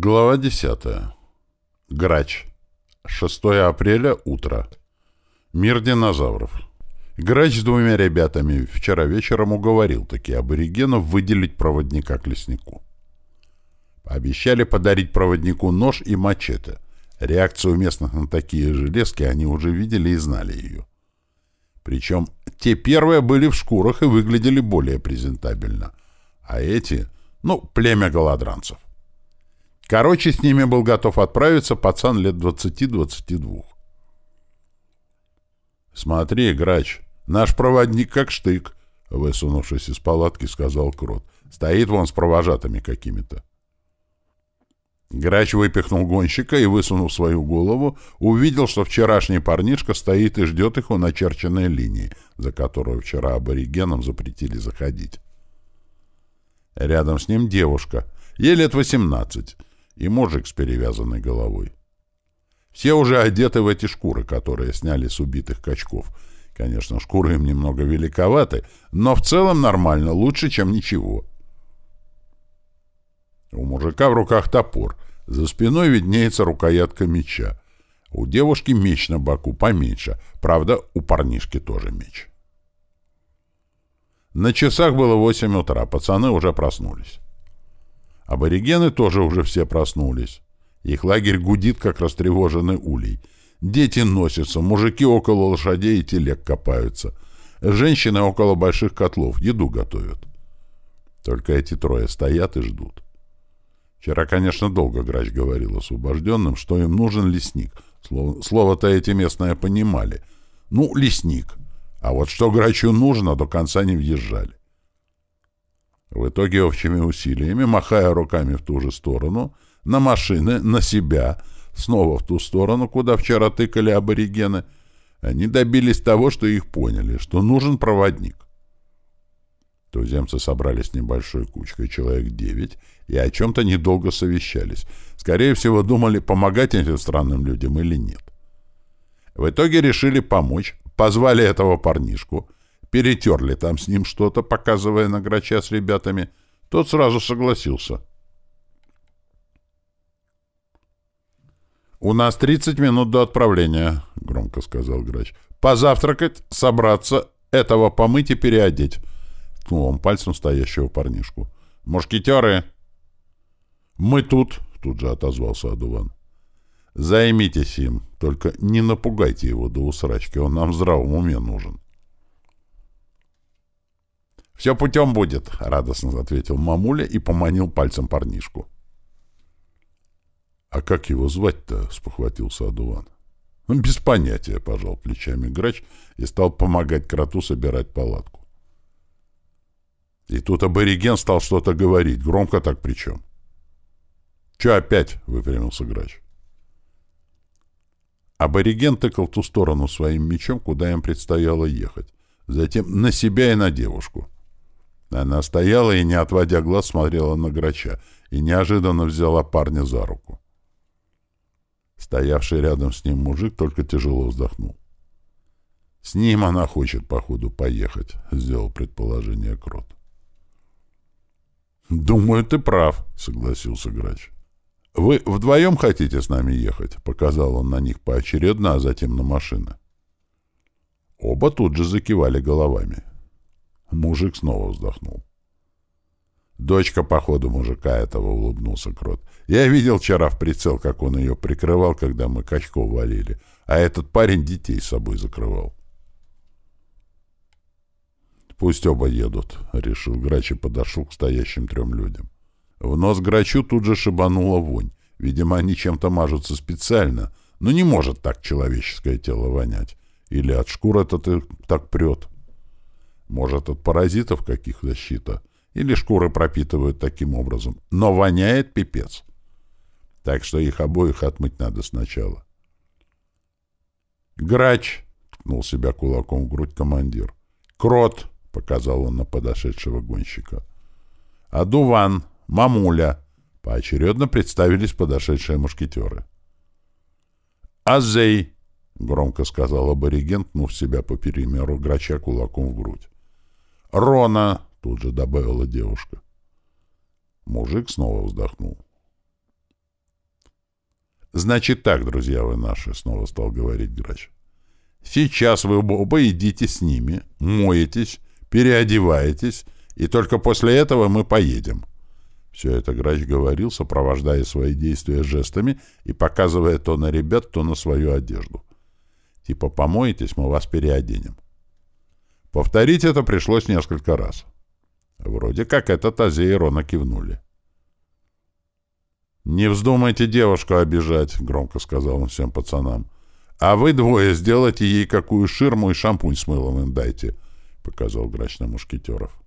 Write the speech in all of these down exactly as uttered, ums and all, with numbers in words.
Глава десятая. Грач. шестое апреля. Утро. Мир динозавров. Грач с двумя ребятами вчера вечером уговорил таки аборигенов выделить проводника к леснику. Обещали подарить проводнику нож и мачете. Реакцию местных на такие железки они уже видели и знали ее. Причем те первые были в шкурах и выглядели более презентабельно. А эти, ну, племя голодранцев. Короче, с ними был готов отправиться пацан лет двадцати-двадцати двух. «Смотри, Грач, наш проводник как штык», — высунувшись из палатки, сказал Крот. «Стоит вон с провожатыми какими-то». Грач выпихнул гонщика и, высунув свою голову, увидел, что вчерашний парнишка стоит и ждет их у начерченной линии, за которую вчера аборигенам запретили заходить. Рядом с ним девушка, ей лет восемнадцать, и мужик с перевязанной головой. Все уже одеты в эти шкуры, которые сняли с убитых качков. Конечно, шкуры им немного великоваты, но в целом нормально, лучше, чем ничего. У мужика в руках топор, за спиной виднеется рукоятка меча. У девушки меч на боку поменьше, правда, у парнишки тоже меч. На часах было восемь утра, пацаны уже проснулись. Аборигены тоже уже все проснулись. Их лагерь гудит, как растревоженный улей. Дети носятся, мужики около лошадей и телег копаются. Женщины около больших котлов еду готовят. Только эти трое стоят и ждут. Вчера, конечно, долго Грач говорил освобожденным, что им нужен лесник. Слово, слово-то эти местные понимали. Ну, лесник. А вот что Грачу нужно, до конца не въезжали. В итоге общими усилиями, махая руками в ту же сторону, на машины, на себя, снова в ту сторону, куда вчера тыкали аборигены, они добились того, что их поняли, что нужен проводник. Туземцы собрались небольшой кучкой, человек девять, и о чем-то недолго совещались. Скорее всего, думали, помогать этим странным людям или нет. В итоге решили помочь, позвали этого парнишку, перетерли там с ним что-то, показывая на Грача с ребятами. Тот сразу согласился. «У нас тридцать минут до отправления», — громко сказал Грач. «Позавтракать, собраться, этого помыть и переодеть». Ткнул он пальцем стоящего парнишку. «Мушкетеры!» «Мы тут», — тут же отозвался Адуван. «Займитесь им, только не напугайте его до усрачки, он нам в здравом уме нужен». «Все путем будет», — радостно ответил мамуля и поманил пальцем парнишку. «А как его звать-то?» — спохватился Адуван. «Без понятия», — пожал плечами Грач и стал помогать кроту собирать палатку. И тут абориген стал что-то говорить, громко так причем. «Че опять?» — выпрямился Грач. Абориген тыкал в ту сторону своим мечом, куда им предстояло ехать, затем на себя и на девушку. Она стояла и, не отводя глаз, смотрела на Грача и неожиданно взяла парня за руку. Стоявший рядом с ним мужик только тяжело вздохнул. «С ним она хочет, походу, поехать», — сделал предположение Крот. «Думаю, ты прав», — согласился Грач. «Вы вдвоем хотите с нами ехать?» — показал он на них поочередно, а затем на машины. Оба тут же закивали головами. Мужик снова вздохнул. «Дочка, походу, мужика этого», — улыбнулся Крот. «Я видел вчера в прицел, как он ее прикрывал, когда мы качков валили, а этот парень детей с собой закрывал». «Пусть оба едут», — решил Грач и подошел к стоящим трем людям. В нос Грачу тут же шибанула вонь. Видимо, они чем-то мажутся специально, но не может так человеческое тело вонять. Или от шкур это так прет. Может, от паразитов каких защита, или шкуры пропитывают таким образом. Но воняет пипец. Так что их обоих отмыть надо сначала. «Грач!» — ткнул себя кулаком в грудь командир. «Крот!» — показал он на подошедшего гонщика. «Адуван! Мамуля!» — поочередно представились подошедшие мушкетеры. «Азей!» — громко сказал абориген, ткнув себя по периметру Грача кулаком в грудь. «Рона!» — тут же добавила девушка. Мужик снова вздохнул. «Значит так, друзья вы наши», — снова стал говорить Грач. «Сейчас вы оба идите с ними, моетесь, переодеваетесь, и только после этого мы поедем». Все это Грач говорил, сопровождая свои действия жестами и показывая то на ребят, то на свою одежду. Типа «помоетесь, мы вас переоденем». Повторить это пришлось несколько раз. Вроде как этот Азей и Рона кивнули. «Не вздумайте девушку обижать», — громко сказал он всем пацанам. «А вы двое сделайте ей какую ширму и шампунь с мылом им дайте», — показал Грач на мушкетеров.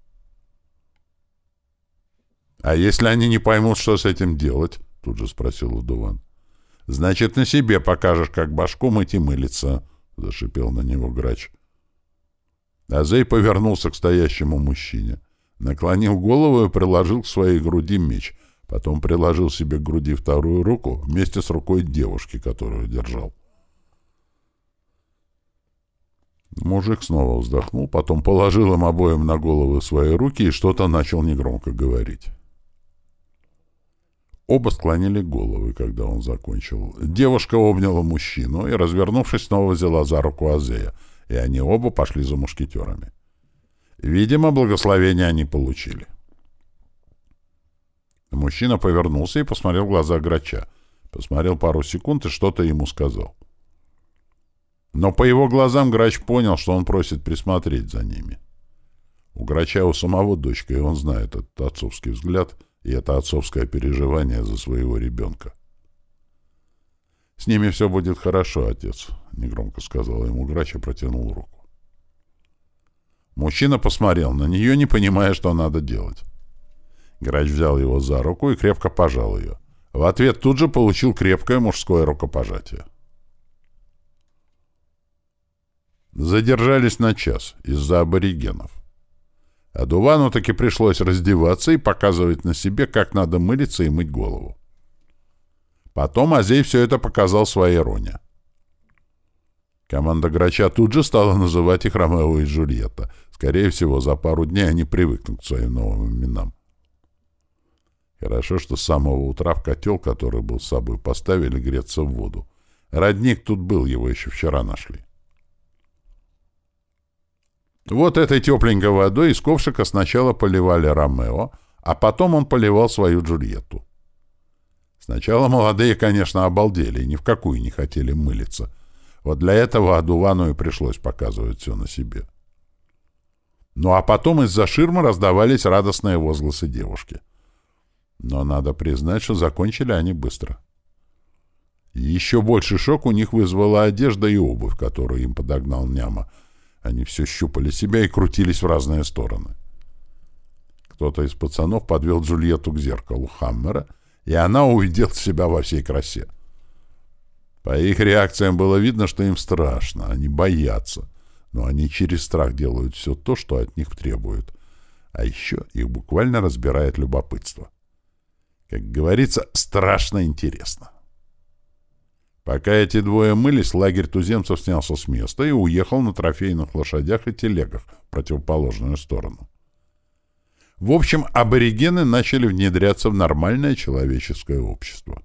«А если они не поймут, что с этим делать?» — тут же спросил Адуван. «Значит, на себе покажешь, как башку мыть и мылиться», — зашипел на него Грач. Азей повернулся к стоящему мужчине, наклонил голову и приложил к своей груди меч, потом приложил себе к груди вторую руку вместе с рукой девушки, которую держал. Мужик снова вздохнул, потом положил им обоим на головы свои руки и что-то начал негромко говорить. Оба склонили головы, когда он закончил. Девушка обняла мужчину и, развернувшись, снова взяла за руку Азея, и они оба пошли за мушкетерами. Видимо, благословение они получили. Мужчина повернулся и посмотрел в глаза Грача. Посмотрел пару секунд и что-то ему сказал. Но по его глазам Грач понял, что он просит присмотреть за ними. У Грача у самого дочка, и он знает этот отцовский взгляд и это отцовское переживание за своего ребенка. «С ними все будет хорошо, отец», — негромко сказал ему Грач и протянул руку. Мужчина посмотрел на нее, не понимая, что надо делать. Грач взял его за руку и крепко пожал ее. В ответ тут же получил крепкое мужское рукопожатие. Задержались на час из-за аборигенов. Адувану таки пришлось раздеваться и показывать на себе, как надо мылиться и мыть голову. Потом Азей все это показал своей Роне. Команда Грача тут же стала называть их Ромео и Джульетта. Скорее всего, за пару дней они привыкнут к своим новым именам. Хорошо, что с самого утра в котел, который был с собой, поставили греться в воду. Родник тут был, его еще вчера нашли. Вот этой тепленькой водой из ковшика сначала поливали Ромео, а потом он поливал свою Джульетту. Сначала молодые, конечно, обалдели и ни в какую не хотели мылиться. Вот для этого Адувану и пришлось показывать все на себе. Ну а потом из-за ширмы раздавались радостные возгласы девушки. Но надо признать, что закончили они быстро. Еще больше шок у них вызвала одежда и обувь, которую им подогнал Няма. Они все щупали себя и крутились в разные стороны. Кто-то из пацанов подвел Джульетту к зеркалу Хаммера, и она увидела себя во всей красе. По их реакциям было видно, что им страшно, они боятся, но они через страх делают все то, что от них требуют. А еще их буквально разбирает любопытство. Как говорится, страшно интересно. Пока эти двое мылись, лагерь туземцев снялся с места и уехал на трофейных лошадях и телегах в противоположную сторону. В общем, аборигены начали внедряться в нормальное человеческое общество.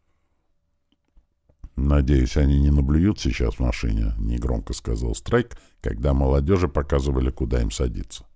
«Надеюсь, они не наблюют сейчас в машине», — негромко сказал Страйк, когда молодежи показывали, куда им садиться.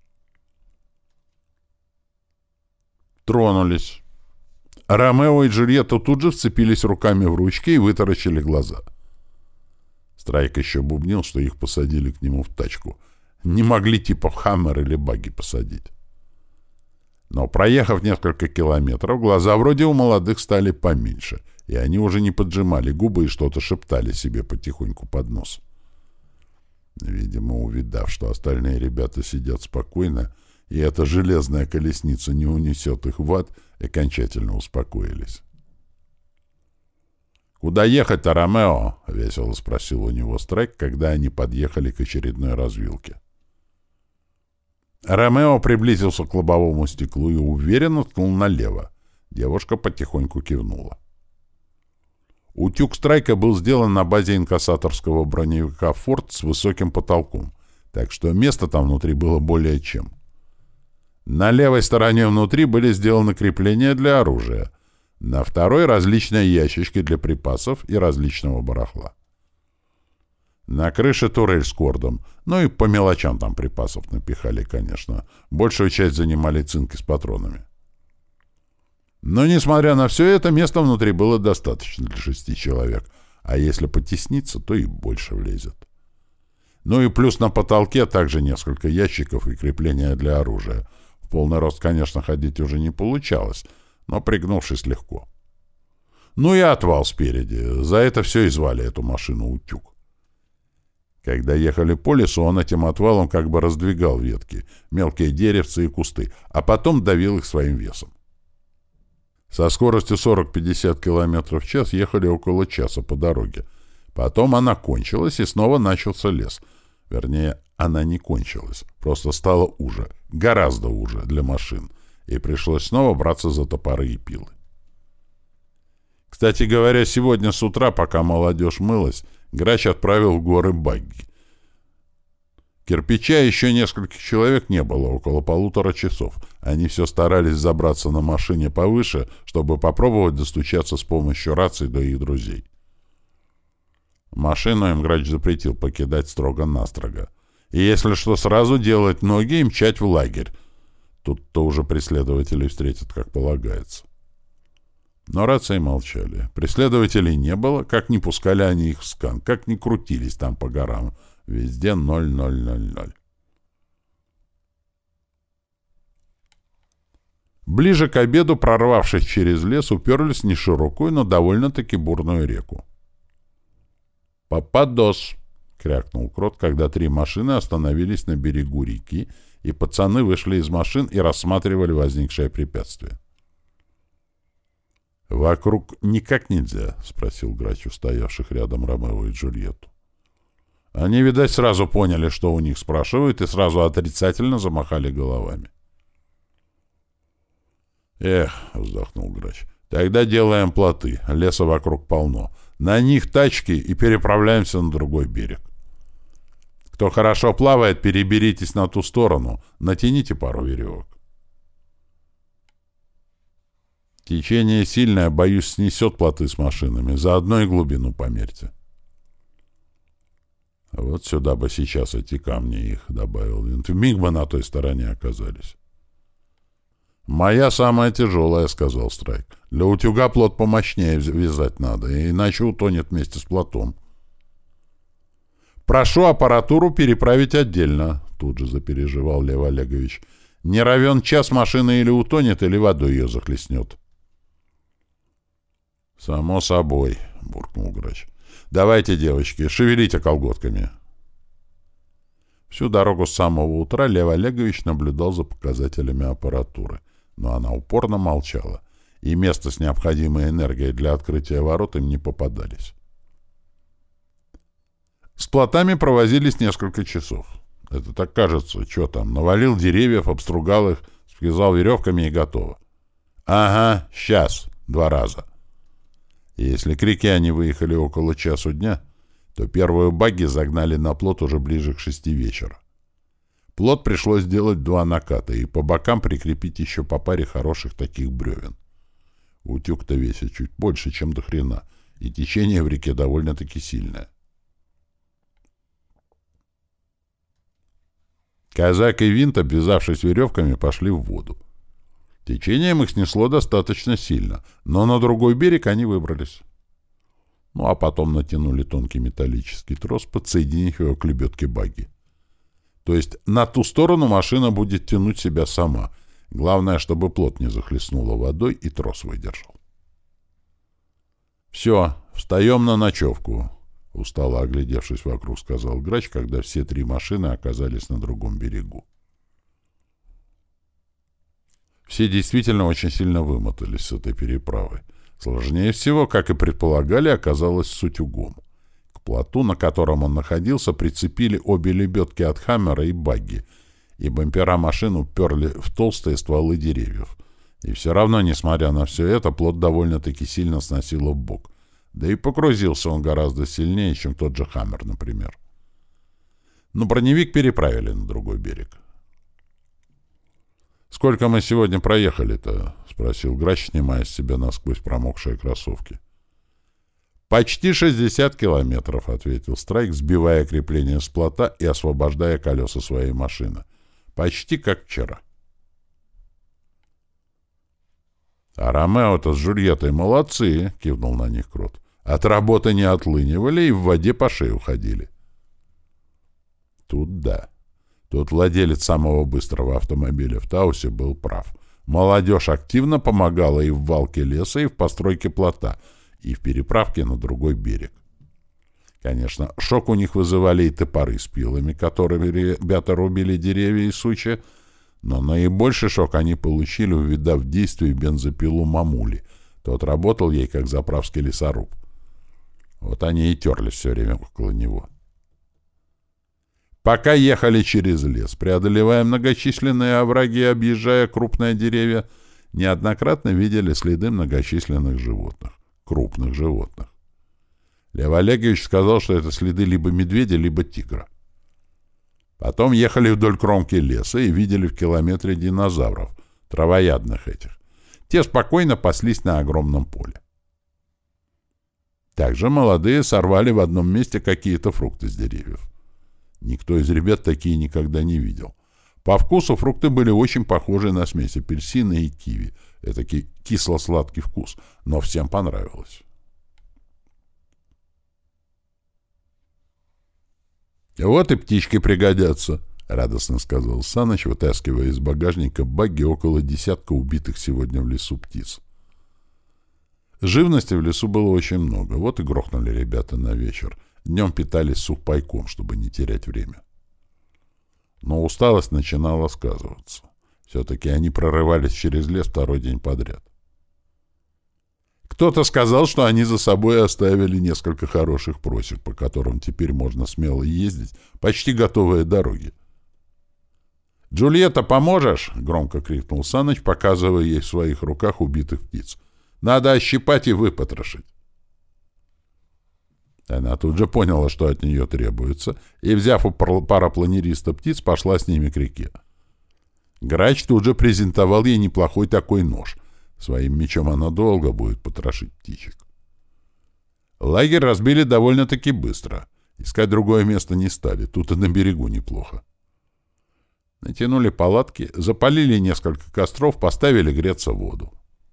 Тронулись. Ромео и Джульетта тут же вцепились руками в ручки и вытаращили глаза. Страйк еще бубнил, что их посадили к нему в тачку. Не могли типа в Хаммер или багги посадить. Но, проехав несколько километров, глаза вроде у молодых стали поменьше, и они уже не поджимали губы и что-то шептали себе потихоньку под нос. Видимо, увидав, что остальные ребята сидят спокойно, и эта железная колесница не унесет их в ад, окончательно успокоились. «Куда ехать-то, Ромео?» — весело спросил у него Страйк, когда они подъехали к очередной развилке. Ромео приблизился к лобовому стеклу и уверенно ткнул налево. Девушка потихоньку кивнула. Утюг Страйка был сделан на базе инкассаторского броневика «Форд» с высоким потолком, так что места там внутри было более чем. На левой стороне внутри были сделаны крепления для оружия. На второй — различные ящички для припасов и различного барахла. На крыше турель с кордом, ну и по мелочам там припасов напихали, конечно. Большую часть занимали цинки с патронами. Но, несмотря на все это, места внутри было достаточно для шести человек, а если потесниться, то и больше влезет. Ну и плюс на потолке также несколько ящиков и крепления для оружия. В полный рост, конечно, ходить уже не получалось, но пригнувшись легко. Ну и отвал спереди. За это все и звали эту машину «Утюг». Когда ехали по лесу, он этим отвалом как бы раздвигал ветки, мелкие деревцы и кусты, а потом давил их своим весом. Со скоростью сорок-пятьдесят километров в час ехали около часа по дороге. Потом она кончилась, и снова начался лес. Вернее, она не кончилась, просто стала уже, гораздо уже для машин, и пришлось снова браться за топоры и пилы. Кстати говоря, сегодня с утра, пока молодежь мылась, Грач отправил в горы багги. Кирпича еще нескольких человек не было, около полутора часов. Они все старались забраться на машине повыше, чтобы попробовать достучаться с помощью рации до их друзей. Машину им Грач запретил покидать строго-настрого. И если что, сразу делать ноги и мчать в лагерь. Тут-то уже преследователей встретят, как полагается. Но рации молчали. Преследователей не было, как не пускали они их в скан, как не крутились там по горам. Везде ноль ноль ноль ноль. Ближе к обеду, прорвавшись через лес, уперлись в неширокую, но довольно-таки бурную реку. «Попадос!» — крякнул Крот, когда три машины остановились на берегу реки, и пацаны вышли из машин и рассматривали возникшее препятствие. «Вокруг никак нельзя?» — спросил Грач у стоявших рядом Ромео и Джульетту. Они, видать, сразу поняли, что у них спрашивают, и сразу отрицательно замахали головами. «Эх!» — вздохнул Грач. «Тогда делаем плоты. Леса вокруг полно. На них тачки и переправляемся на другой берег. Кто хорошо плавает, переберитесь на ту сторону. Натяните пару веревок. Течение сильное, боюсь, снесет плоты с машинами. Заодно и глубину померьте». «Вот сюда бы сейчас эти камни их», — добавил Винт. «Вмиг бы на той стороне оказались». «Моя самая тяжелая», — сказал Страйк. «Для утюга плот помощнее вязать надо, иначе утонет вместе с плотом». «Прошу аппаратуру переправить отдельно», — тут же запереживал Лев Олегович. «Не равен час машина или утонет, или водой ее захлестнет». «Само собой», — буркнул Грач. «Давайте, девочки, шевелите колготками». Всю дорогу с самого утра Лев Олегович наблюдал за показателями аппаратуры, но она упорно молчала, и места с необходимой энергией для открытия ворот им не попадались. С плотами провозились несколько часов. Это так кажется, что там, навалил деревьев, обстругал их, связал веревками и готово. Ага, сейчас, два раза. И если к реке они выехали около часу дня, то первую багги загнали на плот уже ближе к шести вечера. Плот пришлось сделать два наката и по бокам прикрепить еще по паре хороших таких бревен. Утюг-то весит чуть больше, чем до хрена, и течение в реке довольно-таки сильное. Казак и Винт, обвязавшись веревками, пошли в воду. Течением их снесло достаточно сильно, но на другой берег они выбрались. Ну, а потом натянули тонкий металлический трос, подсоединив его к лебедке багги. То есть на ту сторону машина будет тянуть себя сама. Главное, чтобы плот не захлестнуло водой и трос выдержал. «Все, встаем на ночевку», — устало оглядевшись вокруг, сказал Грач, когда все три машины оказались на другом берегу. Все действительно очень сильно вымотались с этой переправой. Сложнее всего, как и предполагали, оказалось с утюгом. К плоту, на котором он находился, прицепили обе лебедки от «Хаммера» и багги, и бампера машин уперли в толстые стволы деревьев. И все равно, несмотря на все это, плот довольно-таки сильно сносило в бок. Да и погрузился он гораздо сильнее, чем тот же «Хаммер», например. Но броневик переправили на другой берег. «Сколько мы сегодня проехали-то?» — спросил Грач, снимая с себя насквозь промокшие кроссовки. «Почти шестьдесят километров», — ответил Страйк, сбивая крепление с плота и освобождая колеса своей машины. «Почти как вчера». «А Ромео-то с Джульеттой молодцы», — кивнул на них Крот. «От работы не отлынивали и в воде по шею ходили». Тут да. Тут владелец самого быстрого автомобиля в Таусе был прав. Молодежь активно помогала и в валке леса, и в постройке плота, и в переправке на другой берег. Конечно, шок у них вызывали и топоры с пилами, которыми ребята рубили деревья и сучья, но наибольший шок они получили, увидав в действии бензопилу мамули. Тот работал ей, как заправский лесоруб. Вот они и терлись все время около него. Пока ехали через лес, преодолевая многочисленные овраги и объезжая крупные деревья, неоднократно видели следы многочисленных животных. Крупных животных. Лев Олегович сказал, что это следы либо медведя, либо тигра. Потом ехали вдоль кромки леса и видели в километре динозавров, травоядных этих. Те спокойно паслись на огромном поле. Также молодые сорвали в одном месте какие-то фрукты с деревьев. Никто из ребят такие никогда не видел. По вкусу фрукты были очень похожи на смесь апельсина и киви. Этакий кисло-сладкий вкус, но всем понравилось. «Вот и птички пригодятся», — радостно сказал Саныч, вытаскивая из багажника багги около десятка убитых сегодня в лесу птиц. Живности в лесу было очень много, вот и грохнули ребята на вечер. Днем питались сухпайком, чтобы не терять время. Но усталость начинала сказываться. Все-таки они прорывались через лес второй день подряд. Кто-то сказал, что они за собой оставили несколько хороших просек, по которым теперь можно смело ездить, почти готовые дороги. «Джульетта, поможешь?» — громко крикнул Саныч, показывая ей в своих руках убитых птиц. «Надо ощипать и выпотрошить». Она тут же поняла, что от нее требуется, и, взяв у парапланериста птиц, пошла с ними к реке. Грач тут же презентовал ей неплохой такой нож. Своим мечом она долго будет потрошить птичек. Лагерь разбили довольно-таки быстро. Искать другое место не стали, тут и на берегу неплохо. Натянули палатки, запалили несколько костров, поставили греться воду.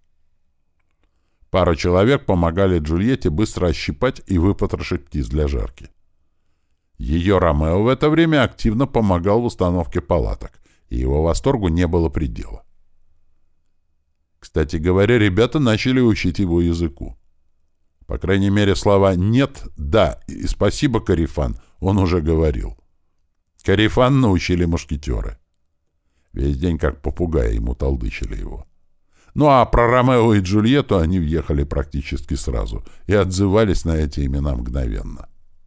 Пара человек помогали Джульетте быстро ощипать и выпотрошить птиц для жарки. Ее Ромео в это время активно помогал в установке палаток, и его восторгу не было предела. Кстати говоря, ребята начали учить его языку. По крайней мере, слова «нет», «да» и «спасибо, Карифан» он уже говорил. Карифан научили мушкетеры. Весь день как попугая ему толдычили его. Ну а про Ромео и Джульетту они въехали практически сразу и отзывались на эти имена мгновенно.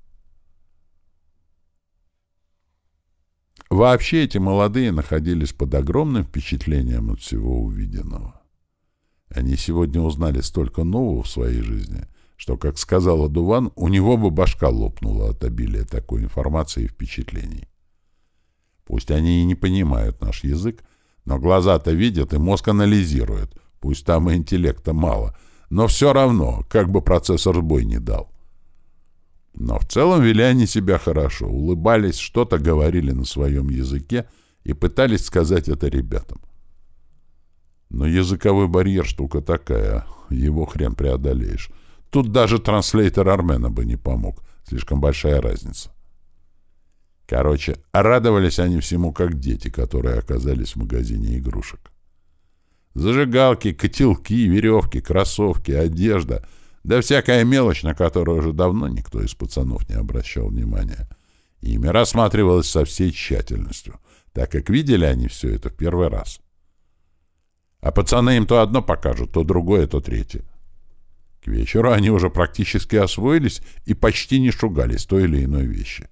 Вообще эти молодые находились под огромным впечатлением от всего увиденного. Они сегодня узнали столько нового в своей жизни, что, как сказала Дуван, у него бы башка лопнула от обилия такой информации и впечатлений. Пусть они и не понимают наш язык, но глаза-то видят и мозг анализирует. Пусть там и интеллекта мало, но все равно, как бы процессор сбой не дал. Но в целом вели они себя хорошо, улыбались, что-то говорили на своем языке и пытались сказать это ребятам. Но языковой барьер штука такая, его хрен преодолеешь. Тут даже транслейтер Армена бы не помог, слишком большая разница. Короче, радовались они всему как дети, которые оказались в магазине игрушек. Зажигалки, котелки, веревки, кроссовки, одежда, да всякая мелочь, на которую уже давно никто из пацанов не обращал внимания. Ими рассматривалось со всей тщательностью, так как видели они все это в первый раз. А пацаны им то одно покажут, то другое, то третье. К вечеру они уже практически освоились и почти не шугались той или иной вещи.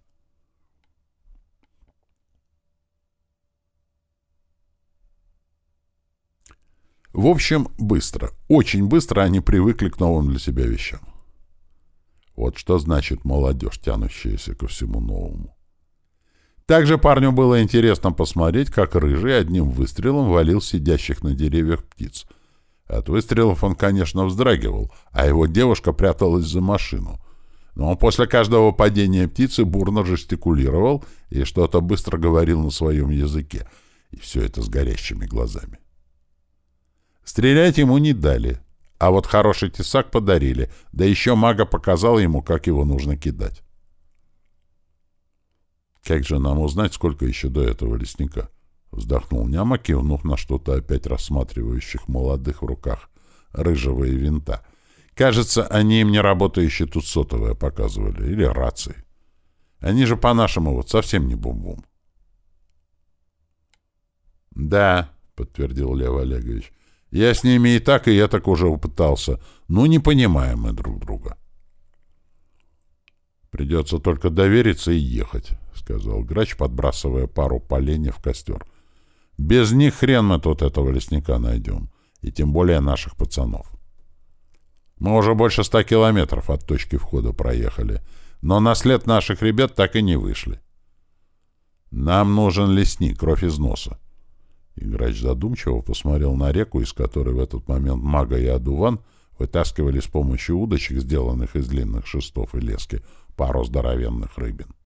В общем, быстро, очень быстро они привыкли к новым для себя вещам. Вот что значит молодежь, тянущаяся ко всему новому. Также парню было интересно посмотреть, как Рыжий одним выстрелом валил сидящих на деревьях птиц. От выстрелов он, конечно, вздрагивал, а его девушка пряталась за машину. Но он после каждого падения птицы бурно жестикулировал и что-то быстро говорил на своем языке. И все это с горящими глазами. Стрелять ему не дали, а вот хороший тесак подарили, да еще мага показал ему, как его нужно кидать. «Как же нам узнать, сколько еще до этого лесника?» — вздохнул Няма, кивнув на что-то опять рассматривающих молодых в руках Рыжего и Винта. Кажется, они им не работающие тут сотовые показывали, или рации. Они же по-нашему вот совсем не бум-бум. «Да», — подтвердил Лев Олегович, — «я с ними и так, и я так уже упытался. Ну, не понимаем мы друг друга». «Придется только довериться и ехать», — сказал Грач, подбрасывая пару поленьев в костер. «Без них хрен мы тут этого лесника найдем, и тем более наших пацанов. Мы уже больше ста километров от точки входа проехали, но на след наших ребят так и не вышли. Нам нужен лесник, кровь из носа». И Грач задумчиво посмотрел на реку, из которой в этот момент Мага и Адуван вытаскивали с помощью удочек, сделанных из длинных шестов и лески, пару здоровенных рыбин.